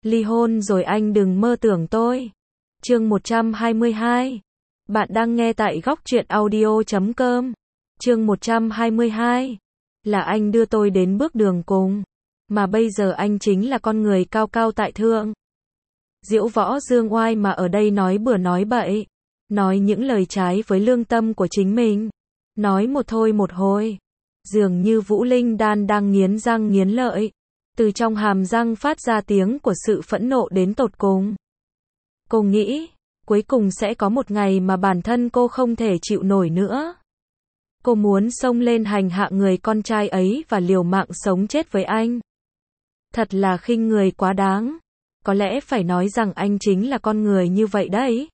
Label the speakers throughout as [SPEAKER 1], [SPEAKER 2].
[SPEAKER 1] Ly hôn rồi anh đừng mơ tưởng tôi. Chương 122. Bạn đang nghe tại góc truyện audio.com. Chương 122. Là anh đưa tôi đến bước đường cùng. Mà bây giờ anh chính là con người cao cao tại thượng. Diễu võ dương oai mà ở đây nói bừa nói bậy. Nói những lời trái với lương tâm của chính mình. Nói một thôi một hồi. Dường như Vũ Linh Đan đang nghiến răng nghiến lợi. Từ trong hàm răng phát ra tiếng của sự phẫn nộ đến tột cùng. Cô nghĩ, cuối cùng sẽ có một ngày mà bản thân cô không thể chịu nổi nữa. Cô muốn xông lên hành hạ người con trai ấy và liều mạng sống chết với anh. Thật là khinh người quá đáng. Có lẽ phải nói rằng anh chính là con người như vậy đấy.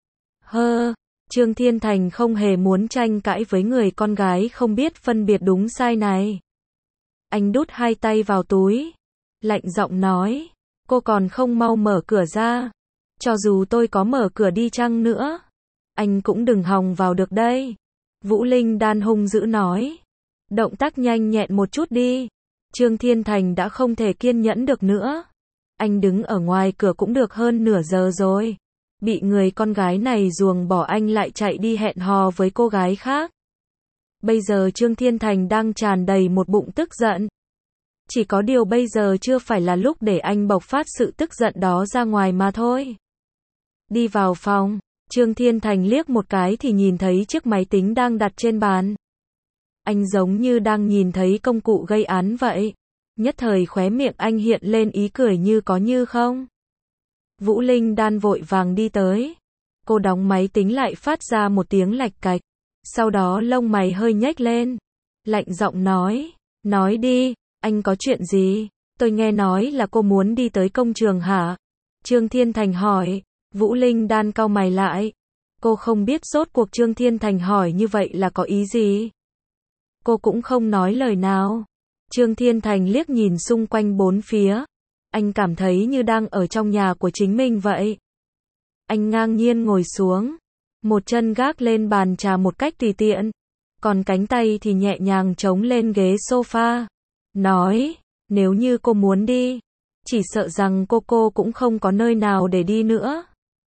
[SPEAKER 1] Trương Thiên Thành không hề muốn tranh cãi với người con gái không biết phân biệt đúng sai này. Anh đút hai tay vào túi. Lạnh giọng nói, cô còn không mau mở cửa ra. Cho dù tôi có mở cửa đi chăng nữa, anh cũng đừng hòng vào được đây. Vũ Linh Đan hung dữ nói. Động tác nhanh nhẹn một chút đi. Trương Thiên Thành đã không thể kiên nhẫn được nữa. Anh đứng ở ngoài cửa cũng được hơn nửa giờ rồi. Bị người con gái này ruồng bỏ anh lại chạy đi hẹn hò với cô gái khác. Bây giờ Trương Thiên Thành đang tràn đầy một bụng tức giận. Chỉ có điều bây giờ chưa phải là lúc để anh bộc phát sự tức giận đó ra ngoài mà thôi. Đi vào phòng, Trương Thiên Thành liếc một cái thì nhìn thấy chiếc máy tính đang đặt trên bàn. Anh giống như đang nhìn thấy công cụ gây án vậy. Nhất thời khóe miệng anh hiện lên ý cười như có như không. Vũ Linh Đan vội vàng đi tới. Cô đóng máy tính lại phát ra một tiếng lạch cạch. Sau đó lông mày hơi nhếch lên. Lạnh giọng nói. Nói đi, anh có chuyện gì? Tôi nghe nói là cô muốn đi tới công trường hả? Trương Thiên Thành hỏi. Vũ Linh Đan cau mày lại. Cô không biết rốt cuộc Trương Thiên Thành hỏi như vậy là có ý gì. Cô cũng không nói lời nào. Trương Thiên Thành liếc nhìn xung quanh bốn phía. Anh cảm thấy như đang ở trong nhà của chính mình vậy. Anh ngang nhiên ngồi xuống. Một chân gác lên bàn trà một cách tùy tiện. Còn cánh tay thì nhẹ nhàng chống lên ghế sofa. Nói, nếu như cô muốn đi, chỉ sợ rằng cô cũng không có nơi nào để đi nữa.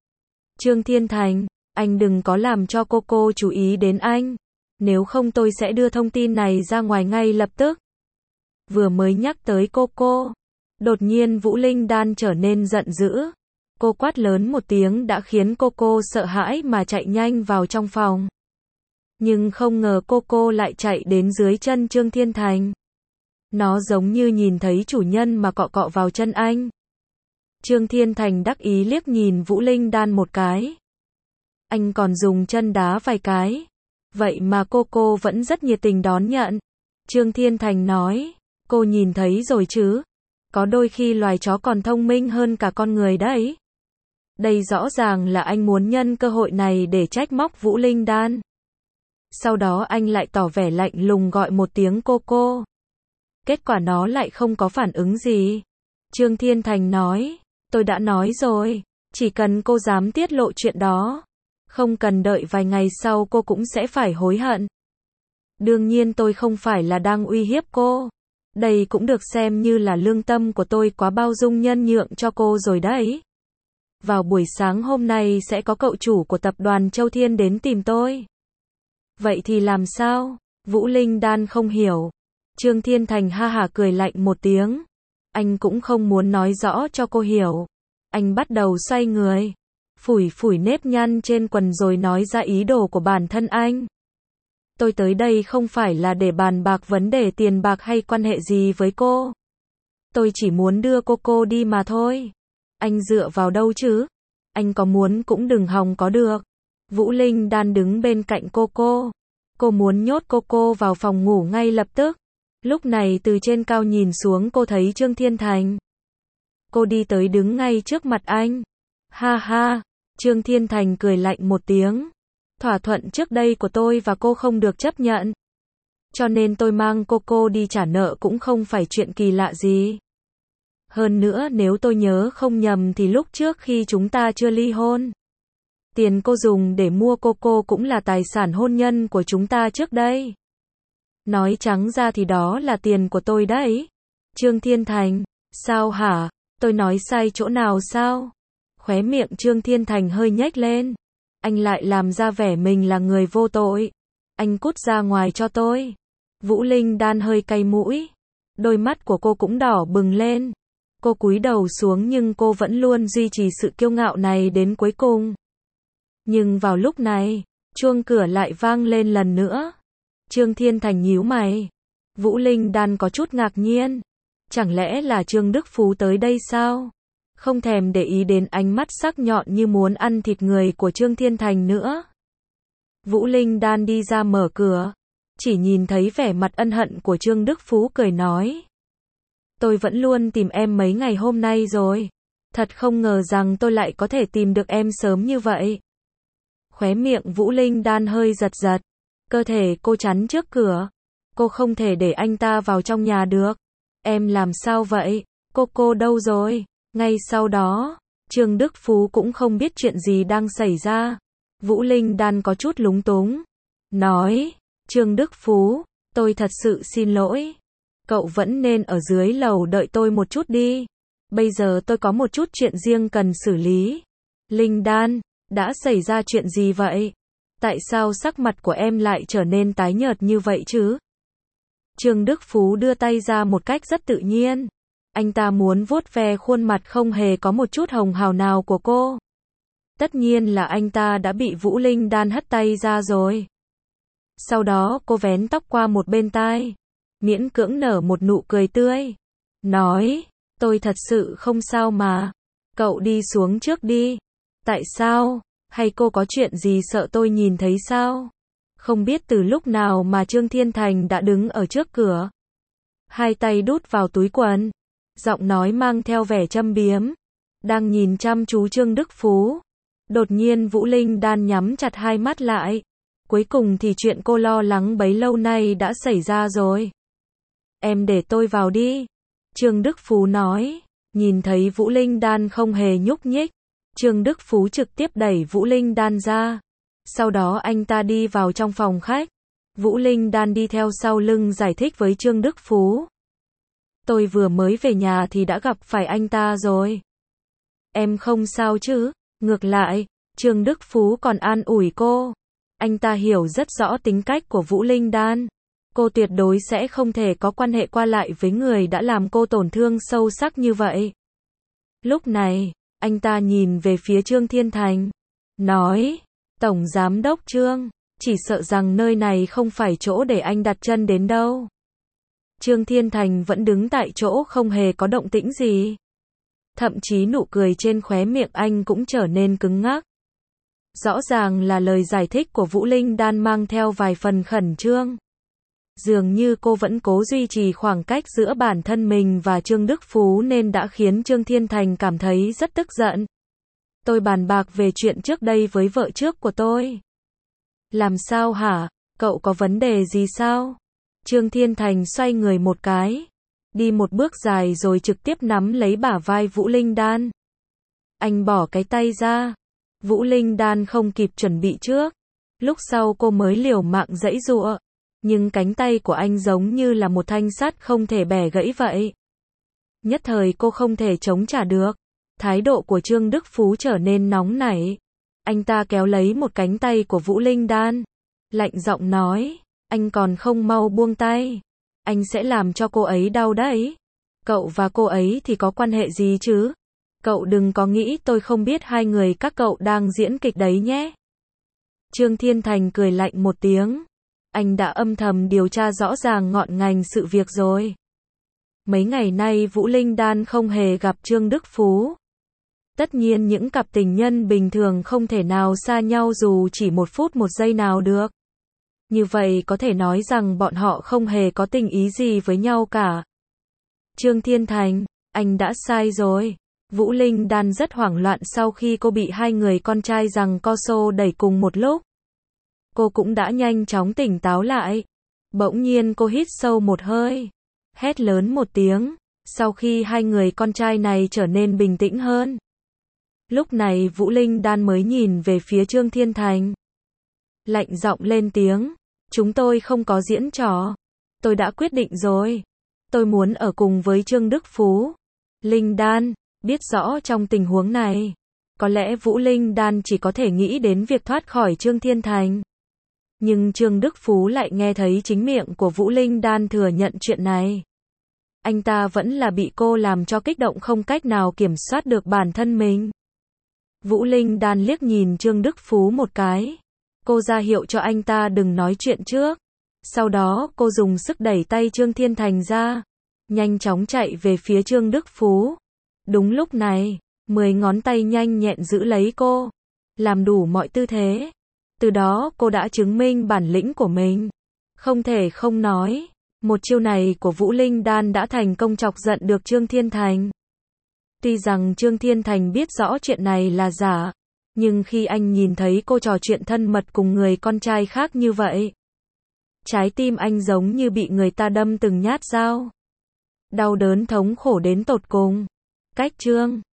[SPEAKER 1] Trương Thiên Thành, anh đừng có làm cho cô chú ý đến anh. Nếu không tôi sẽ đưa thông tin này ra ngoài ngay lập tức. Vừa mới nhắc tới cô. Đột nhiên Vũ Linh Đan trở nên giận dữ. Cô quát lớn một tiếng đã khiến cô sợ hãi mà chạy nhanh vào trong phòng. Nhưng không ngờ cô lại chạy đến dưới chân Trương Thiên Thành. Nó giống như nhìn thấy chủ nhân mà cọ vào chân anh. Trương Thiên Thành đắc ý liếc nhìn Vũ Linh Đan một cái. Anh còn dùng chân đá vài cái. Vậy mà cô vẫn rất nhiệt tình đón nhận. Trương Thiên Thành nói, cô nhìn thấy rồi chứ. Có đôi khi loài chó còn thông minh hơn cả con người đấy. Đây rõ ràng là anh muốn nhân cơ hội này để trách móc Vũ Linh Đan. Sau đó anh lại tỏ vẻ lạnh lùng gọi một tiếng cô. Kết quả nó lại không có phản ứng gì. Trương Thiên Thành nói, tôi đã nói rồi, chỉ cần cô dám tiết lộ chuyện đó, không cần đợi vài ngày sau cô cũng sẽ phải hối hận. Đương nhiên tôi không phải là đang uy hiếp cô. Đây cũng được xem như là lương tâm của tôi quá bao dung nhân nhượng cho cô rồi đấy. Vào buổi sáng hôm nay sẽ có cậu chủ của tập đoàn Châu Thiên đến tìm tôi. Vậy thì làm sao? Vũ Linh Đan không hiểu. Trương Thiên Thành ha hả cười lạnh một tiếng. Anh cũng không muốn nói rõ cho cô hiểu. Anh bắt đầu xoay người. Phủi nếp nhăn trên quần rồi nói ra ý đồ của bản thân anh. Tôi tới đây không phải là để bàn bạc vấn đề tiền bạc hay quan hệ gì với cô. Tôi chỉ muốn đưa cô đi mà thôi. Anh dựa vào đâu chứ? Anh có muốn cũng đừng hòng có được. Vũ Linh Đan đứng bên cạnh cô. Cô muốn nhốt cô vào phòng ngủ ngay lập tức. Lúc này từ trên cao nhìn xuống cô thấy Trương Thiên Thành. Cô đi tới đứng ngay trước mặt anh. Ha, Trương Thiên Thành cười lạnh một tiếng. Thỏa thuận trước đây của tôi và cô không được chấp nhận. Cho nên tôi mang cô đi trả nợ cũng không phải chuyện kỳ lạ gì. Hơn nữa nếu tôi nhớ không nhầm thì lúc trước khi chúng ta chưa ly hôn, tiền cô dùng để mua cô cũng là tài sản hôn nhân của chúng ta trước đây. Nói trắng ra thì đó là tiền của tôi đấy. Trương Thiên Thành, sao hả? Tôi nói sai chỗ nào sao? Khóe miệng Trương Thiên Thành hơi nhếch lên. Anh lại làm ra vẻ mình là người vô tội. Anh cút ra ngoài cho tôi. Vũ Linh Đan hơi cay mũi. Đôi mắt của cô cũng đỏ bừng lên. Cô cúi đầu xuống nhưng cô vẫn luôn duy trì sự kiêu ngạo này đến cuối cùng. Nhưng vào lúc này, chuông cửa lại vang lên lần nữa. Trương Thiên Thành nhíu mày. Vũ Linh Đan có chút ngạc nhiên. Chẳng lẽ là Trương Đức Phú tới đây sao? Không thèm để ý đến ánh mắt sắc nhọn như muốn ăn thịt người của Trương Thiên Thành nữa. Vũ Linh Đan đi ra mở cửa. Chỉ nhìn thấy vẻ mặt ân hận của Trương Đức Phú cười nói. Tôi vẫn luôn tìm em mấy ngày hôm nay rồi. Thật không ngờ rằng tôi lại có thể tìm được em sớm như vậy. Khóe miệng Vũ Linh Đan hơi giật giật. Cơ thể cô chắn trước cửa. Cô không thể để anh ta vào trong nhà được. Em làm sao vậy? Cô đâu rồi? Ngay sau đó, Trương Đức Phú cũng không biết chuyện gì đang xảy ra. Vũ Linh Đan có chút lúng túng. Nói, Trương Đức Phú, tôi thật sự xin lỗi. Cậu vẫn nên ở dưới lầu đợi tôi một chút đi. Bây giờ tôi có một chút chuyện riêng cần xử lý. Linh Đan, đã xảy ra chuyện gì vậy? Tại sao sắc mặt của em lại trở nên tái nhợt như vậy chứ? Trương Đức Phú đưa tay ra một cách rất tự nhiên. Anh ta muốn vuốt ve khuôn mặt không hề có một chút hồng hào nào của cô. Tất nhiên là anh ta đã bị Vũ Linh Đan hất tay ra rồi. Sau đó cô vén tóc qua một bên tai, miễn cưỡng nở một nụ cười tươi. Nói, tôi thật sự không sao mà. Cậu đi xuống trước đi. Tại sao? Hay cô có chuyện gì sợ tôi nhìn thấy sao? Không biết từ lúc nào mà Trương Thiên Thành đã đứng ở trước cửa. Hai tay đút vào túi quần. Giọng nói mang theo vẻ châm biếm. Đang nhìn chăm chú Trương Đức Phú. Đột nhiên Vũ Linh Đan nhắm chặt hai mắt lại. Cuối cùng thì chuyện cô lo lắng bấy lâu nay đã xảy ra rồi. Em để tôi vào đi. Trương Đức Phú nói. Nhìn thấy Vũ Linh Đan không hề nhúc nhích. Trương Đức Phú trực tiếp đẩy Vũ Linh Đan ra. Sau đó anh ta đi vào trong phòng khách. Vũ Linh Đan đi theo sau lưng giải thích với Trương Đức Phú. Tôi vừa mới về nhà thì đã gặp phải anh ta rồi. Em không sao chứ? Ngược lại, Trương Đức Phú còn an ủi cô. Anh ta hiểu rất rõ tính cách của Vũ Linh Đan. Cô tuyệt đối sẽ không thể có quan hệ qua lại với người đã làm cô tổn thương sâu sắc như vậy. Lúc này, anh ta nhìn về phía Trương Thiên Thành. Nói, Tổng Giám đốc Trương, chỉ sợ rằng nơi này không phải chỗ để anh đặt chân đến đâu. Trương Thiên Thành vẫn đứng tại chỗ không hề có động tĩnh gì. Thậm chí nụ cười trên khóe miệng anh cũng trở nên cứng ngắc. Rõ ràng là lời giải thích của Vũ Linh Đan mang theo vài phần khẩn trương. Dường như cô vẫn cố duy trì khoảng cách giữa bản thân mình và Trương Đức Phú nên đã khiến Trương Thiên Thành cảm thấy rất tức giận. Tôi bàn bạc về chuyện trước đây với vợ trước của tôi. Làm sao hả? Cậu có vấn đề gì sao? Trương Thiên Thành xoay người một cái. Đi một bước dài rồi trực tiếp nắm lấy bả vai Vũ Linh Đan. Anh bỏ cái tay ra. Vũ Linh Đan không kịp chuẩn bị trước. Lúc sau cô mới liều mạng giãy giụa. Nhưng cánh tay của anh giống như là một thanh sắt không thể bẻ gãy vậy. Nhất thời cô không thể chống trả được. Thái độ của Trương Đức Phú trở nên nóng nảy. Anh ta kéo lấy một cánh tay của Vũ Linh Đan. Lạnh giọng nói, anh còn không mau buông tay. Anh sẽ làm cho cô ấy đau đấy. Cậu và cô ấy thì có quan hệ gì chứ? Cậu đừng có nghĩ tôi không biết hai người các cậu đang diễn kịch đấy nhé. Trương Thiên Thành cười lạnh một tiếng. Anh đã âm thầm điều tra rõ ràng ngọn ngành sự việc rồi. Mấy ngày nay Vũ Linh Đan không hề gặp Trương Đức Phú. Tất nhiên những cặp tình nhân bình thường không thể nào xa nhau dù chỉ một phút một giây nào được. Như vậy có thể nói rằng bọn họ không hề có tình ý gì với nhau cả. Trương Thiên Thành, anh đã sai rồi. Vũ Linh Đan rất hoảng loạn sau khi cô bị hai người con trai giằng co xô đẩy cùng một lúc. Cô cũng đã nhanh chóng tỉnh táo lại. Bỗng nhiên cô hít sâu một hơi. Hét lớn một tiếng. Sau khi hai người con trai này trở nên bình tĩnh hơn. Lúc này Vũ Linh Đan mới nhìn về phía Trương Thiên Thành. Lạnh giọng lên tiếng. Chúng tôi không có diễn trò. Tôi đã quyết định rồi. Tôi muốn ở cùng với Trương Đức Phú. Linh Đan, Biết rõ trong tình huống này, có lẽ Vũ Linh Đan chỉ có thể nghĩ đến việc thoát khỏi Trương Thiên Thành. Nhưng Trương Đức Phú lại nghe thấy chính miệng của Vũ Linh Đan thừa nhận chuyện này. Anh ta vẫn là bị cô làm cho kích động không cách nào kiểm soát được bản thân mình. Vũ Linh Đan liếc nhìn Trương Đức Phú một cái. Cô ra hiệu cho anh ta đừng nói chuyện trước. Sau đó cô dùng sức đẩy tay Trương Thiên Thành ra, nhanh chóng chạy về phía Trương Đức Phú. Đúng lúc này, 10 ngón tay nhanh nhẹn giữ lấy cô, làm đủ mọi tư thế. Từ đó cô đã chứng minh bản lĩnh của mình. Không thể không nói, một chiêu này của Vũ Linh Đan đã thành công chọc giận được Trương Thiên Thành. Tuy rằng Trương Thiên Thành biết rõ chuyện này là giả, nhưng khi anh nhìn thấy cô trò chuyện thân mật cùng người con trai khác như vậy, trái tim anh giống như bị người ta đâm từng nhát dao. Đau đớn thống khổ đến tột cùng. Cách Trương